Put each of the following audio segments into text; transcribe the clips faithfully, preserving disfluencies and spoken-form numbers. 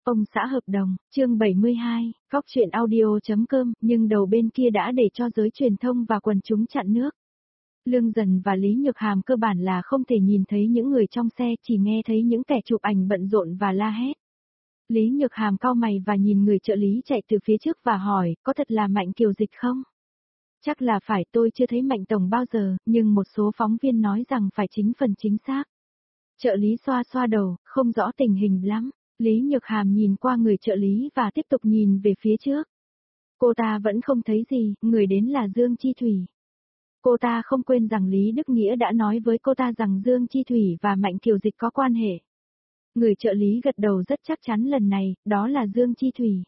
Ông xã hợp đồng, chương bảy mươi hai, góc truyện audio.com, nhưng đầu bên kia đã để cho giới truyền thông và quần chúng chặn nước. Lương Dần và Lý Nhược Hàm cơ bản là không thể nhìn thấy những người trong xe, chỉ nghe thấy những kẻ chụp ảnh bận rộn và la hét. Lý Nhược Hàm cau mày và nhìn người trợ lý chạy từ phía trước và hỏi, có thật là Mạnh Kiều Dịch không? Chắc là phải, tôi chưa thấy Mạnh Tổng bao giờ, nhưng một số phóng viên nói rằng phải chính phần chính xác. Trợ lý xoa xoa đầu, không rõ tình hình lắm. Lý Nhược Hàm nhìn qua người trợ lý và tiếp tục nhìn về phía trước. Cô ta vẫn không thấy gì, người đến là Dương Chi Thủy. Cô ta không quên rằng Lý Đức Nghĩa đã nói với cô ta rằng Dương Chi Thủy và Mạnh Kiều Dịch có quan hệ. Người trợ lý gật đầu rất chắc chắn lần này, đó là Dương Chi Thủy.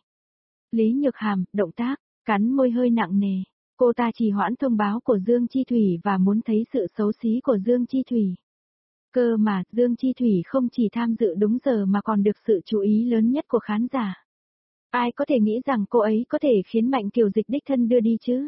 Lý Nhược Hàm, động tác, cắn môi hơi nặng nề. Cô ta trì hoãn thông báo của Dương Chi Thủy và muốn thấy sự xấu xí của Dương Chi Thủy. Cơ mà, Dương Chi Thủy không chỉ tham dự đúng giờ mà còn được sự chú ý lớn nhất của khán giả. Ai có thể nghĩ rằng cô ấy có thể khiến Mạnh Kiều Dịch đích thân đưa đi chứ?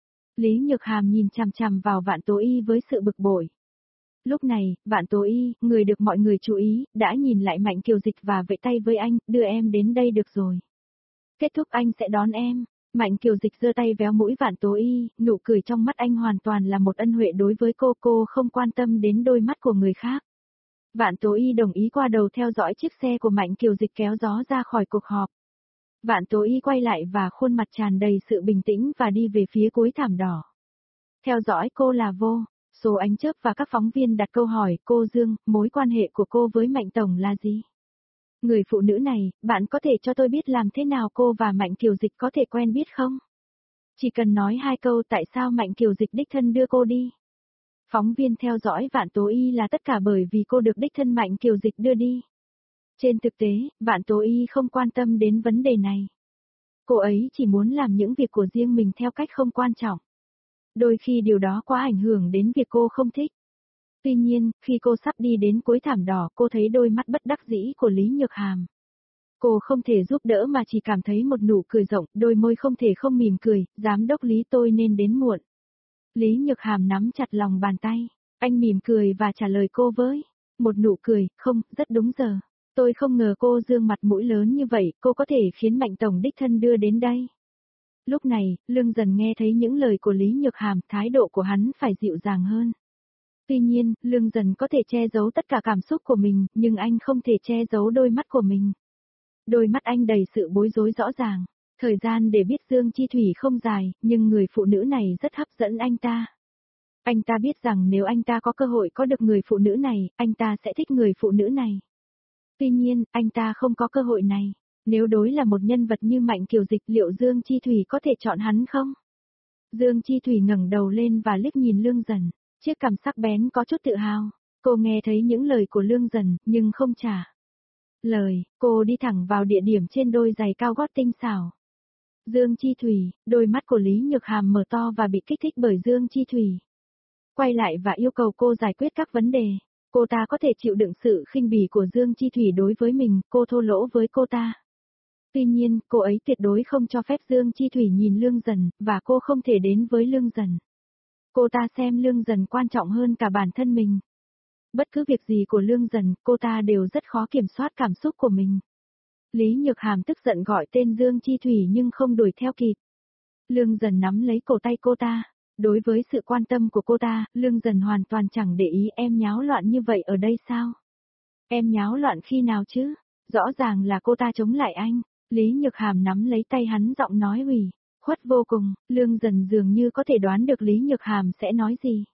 Lý Nhược Hàm nhìn chằm chằm vào Vạn Tố Y với sự bực bội. Lúc này, Vạn Tố Y, người được mọi người chú ý, đã nhìn lại Mạnh Kiều Dịch và vẫy tay với anh, đưa em đến đây được rồi. Kết thúc anh sẽ đón em. Mạnh Kiều Dịch giơ tay véo mũi Vạn Tố Y, nụ cười trong mắt anh hoàn toàn là một ân huệ đối với cô, cô không quan tâm đến đôi mắt của người khác. Vạn Tố Y đồng ý qua đầu theo dõi chiếc xe của Mạnh Kiều Dịch kéo gió ra khỏi cuộc họp. Vạn Tố Y quay lại và khuôn mặt tràn đầy sự bình tĩnh và đi về phía cuối thảm đỏ. Theo dõi cô là vô số ánh chớp và các phóng viên đặt câu hỏi, cô Dương, mối quan hệ của cô với Mạnh Tổng là gì? Người phụ nữ này, bạn có thể cho tôi biết làm thế nào cô và Mạnh Kiều Dịch có thể quen biết không? Chỉ cần nói hai câu tại sao Mạnh Kiều Dịch đích thân đưa cô đi. Phóng viên theo dõi Vạn Tố Y là tất cả bởi vì cô được đích thân Mạnh Kiều Dịch đưa đi. Trên thực tế, Vạn Tố Y không quan tâm đến vấn đề này. Cô ấy chỉ muốn làm những việc của riêng mình theo cách không quan trọng. Đôi khi điều đó quá ảnh hưởng đến việc cô không thích. Tuy nhiên, khi cô sắp đi đến cuối thảm đỏ, cô thấy đôi mắt bất đắc dĩ của Lý Nhược Hàm. Cô không thể giúp đỡ mà chỉ cảm thấy một nụ cười rộng, đôi môi không thể không mỉm cười, giám đốc Lý tôi nên đến muộn. Lý Nhược Hàm nắm chặt lòng bàn tay, anh mỉm cười và trả lời cô với một nụ cười, không, rất đúng giờ. Tôi không ngờ cô Dương mặt mũi lớn như vậy, cô có thể khiến Mạnh Tổng đích thân đưa đến đây. Lúc này, Lương Dần nghe thấy những lời của Lý Nhược Hàm, thái độ của hắn phải dịu dàng hơn. Tuy nhiên, Lương Dần có thể che giấu tất cả cảm xúc của mình, nhưng anh không thể che giấu đôi mắt của mình. Đôi mắt anh đầy sự bối rối rõ ràng. Thời gian để biết Dương Chi Thủy không dài, nhưng người phụ nữ này rất hấp dẫn anh ta. Anh ta biết rằng nếu anh ta có cơ hội có được người phụ nữ này, anh ta sẽ thích người phụ nữ này. Tuy nhiên, anh ta không có cơ hội này. Nếu đối là một nhân vật như Mạnh Kiều Dịch, liệu Dương Chi Thủy có thể chọn hắn không? Dương Chi Thủy ngẩng đầu lên và liếc nhìn Lương Dần. Chiếc cằm sắc bén có chút tự hào. Cô nghe thấy những lời của Lương Dần, nhưng không trả lời. Cô đi thẳng vào địa điểm trên đôi giày cao gót tinh xảo. Dương Chi Thủy, đôi mắt của Lý Nhược Hàm mở to và bị kích thích bởi Dương Chi Thủy. Quay lại và yêu cầu cô giải quyết các vấn đề. Cô ta có thể chịu đựng sự khinh bỉ của Dương Chi Thủy đối với mình, cô thô lỗ với cô ta. Tuy nhiên, cô ấy tuyệt đối không cho phép Dương Chi Thủy nhìn Lương Dần, và cô không thể đến với Lương Dần. Cô ta xem Lương Dần quan trọng hơn cả bản thân mình. Bất cứ việc gì của Lương Dần, cô ta đều rất khó kiểm soát cảm xúc của mình. Lý Nhược Hàm tức giận gọi tên Dương Chi Thủy nhưng không đuổi theo kịp. Lương Dần nắm lấy cổ tay cô ta. Đối với sự quan tâm của cô ta, Lương Dần hoàn toàn chẳng để ý. Em nháo loạn như vậy ở đây sao? Em nháo loạn khi nào chứ? Rõ ràng là cô ta chống lại anh. Lý Nhược Hàm nắm lấy tay hắn, giọng nói ủy khuất vô cùng. Lương Dần dường như có thể đoán được Lý Nhược Hàm sẽ nói gì.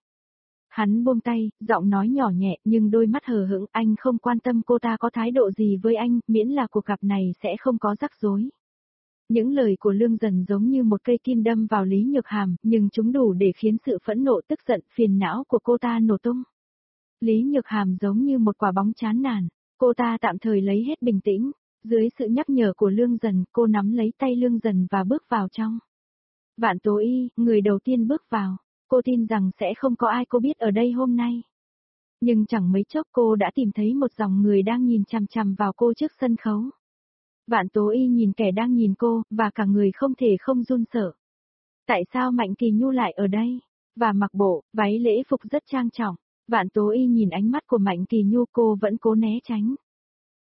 Hắn buông tay, giọng nói nhỏ nhẹ nhưng đôi mắt hờ hững, anh không quan tâm cô ta có thái độ gì với anh, miễn là cuộc gặp này sẽ không có rắc rối. Những lời của Lương Dần giống như một cây kim đâm vào Lý Nhược Hàm, nhưng chúng đủ để khiến sự phẫn nộ, tức giận, phiền não của cô ta nổ tung. Lý Nhược Hàm giống như một quả bóng chán nản, cô ta tạm thời lấy hết bình tĩnh. Dưới sự nhắc nhở của Lương Dần, cô nắm lấy tay Lương Dần và bước vào trong. Vạn Tố Y, người đầu tiên bước vào. Cô tin rằng sẽ không có ai cô biết ở đây hôm nay. Nhưng chẳng mấy chốc cô đã tìm thấy một dòng người đang nhìn chằm chằm vào cô trước sân khấu. Vạn Tố Y nhìn kẻ đang nhìn cô, và cả người không thể không run sợ. Tại sao Mạnh Kỳ Nhu lại ở đây? Và mặc bộ, váy lễ phục rất trang trọng. Vạn Tố Y nhìn ánh mắt của Mạnh Kỳ Nhu, cô vẫn cố né tránh.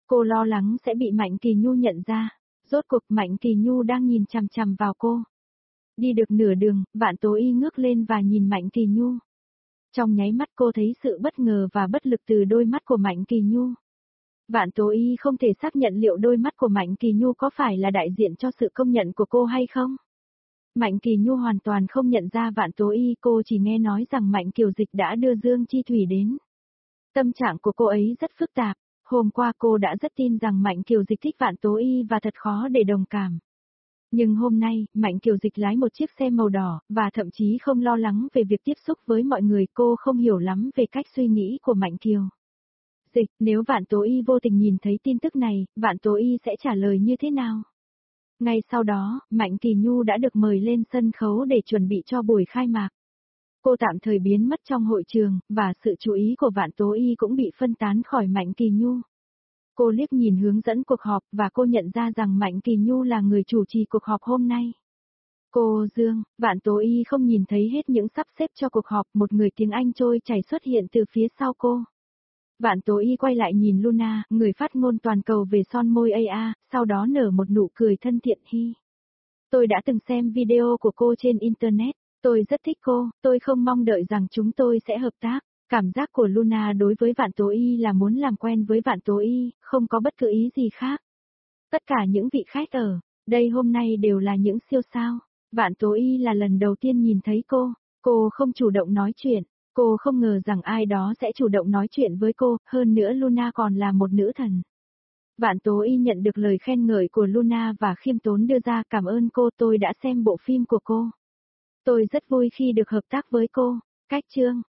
Cô lo lắng sẽ bị Mạnh Kỳ Nhu nhận ra. Rốt cuộc Mạnh Kỳ Nhu đang nhìn chằm chằm vào cô. Đi được nửa đường, Vạn Tố Y ngước lên và nhìn Mạnh Kỳ Nhu. Trong nháy mắt cô thấy sự bất ngờ và bất lực từ đôi mắt của Mạnh Kỳ Nhu. Vạn Tố Y không thể xác nhận liệu đôi mắt của Mạnh Kỳ Nhu có phải là đại diện cho sự công nhận của cô hay không. Mạnh Kỳ Nhu hoàn toàn không nhận ra Vạn Tố Y, cô chỉ nghe nói rằng Mạnh Kiều Dịch đã đưa Dương Chi Thủy đến. Tâm trạng của cô ấy rất phức tạp, hôm qua cô đã rất tin rằng Mạnh Kiều Dịch thích Vạn Tố Y và thật khó để đồng cảm. Nhưng hôm nay, Mạnh Kiều Dịch lái một chiếc xe màu đỏ, và thậm chí không lo lắng về việc tiếp xúc với mọi người, cô không hiểu lắm về cách suy nghĩ của Mạnh Kiều Dịch, nếu Vạn Tố Y vô tình nhìn thấy tin tức này, Vạn Tố Y sẽ trả lời như thế nào? Ngay sau đó, Mạnh Kỳ Nhu đã được mời lên sân khấu để chuẩn bị cho buổi khai mạc. Cô tạm thời biến mất trong hội trường, và sự chú ý của Vạn Tố Y cũng bị phân tán khỏi Mạnh Kỳ Nhu. Cô liếc nhìn hướng dẫn cuộc họp và cô nhận ra rằng Mạnh Kỳ Nhu là người chủ trì cuộc họp hôm nay. Cô Dương, Vạn Tố Y không nhìn thấy hết những sắp xếp cho cuộc họp, một người tiếng Anh trôi chảy xuất hiện từ phía sau cô. Vạn Tố Y quay lại nhìn Luna, người phát ngôn toàn cầu về son môi a a, sau đó nở một nụ cười thân thiện hi. Tôi đã từng xem video của cô trên Internet, tôi rất thích cô, tôi không mong đợi rằng chúng tôi sẽ hợp tác. Cảm giác của Luna đối với Vạn Tố Y là muốn làm quen với Vạn Tố Y, không có bất cứ ý gì khác. Tất cả những vị khách ở đây hôm nay đều là những siêu sao. Vạn Tố Y là lần đầu tiên nhìn thấy cô, cô không chủ động nói chuyện, cô không ngờ rằng ai đó sẽ chủ động nói chuyện với cô, hơn nữa Luna còn là một nữ thần. Vạn Tố Y nhận được lời khen ngợi của Luna và khiêm tốn đưa ra, cảm ơn cô, tôi đã xem bộ phim của cô. Tôi rất vui khi được hợp tác với cô. Cách chương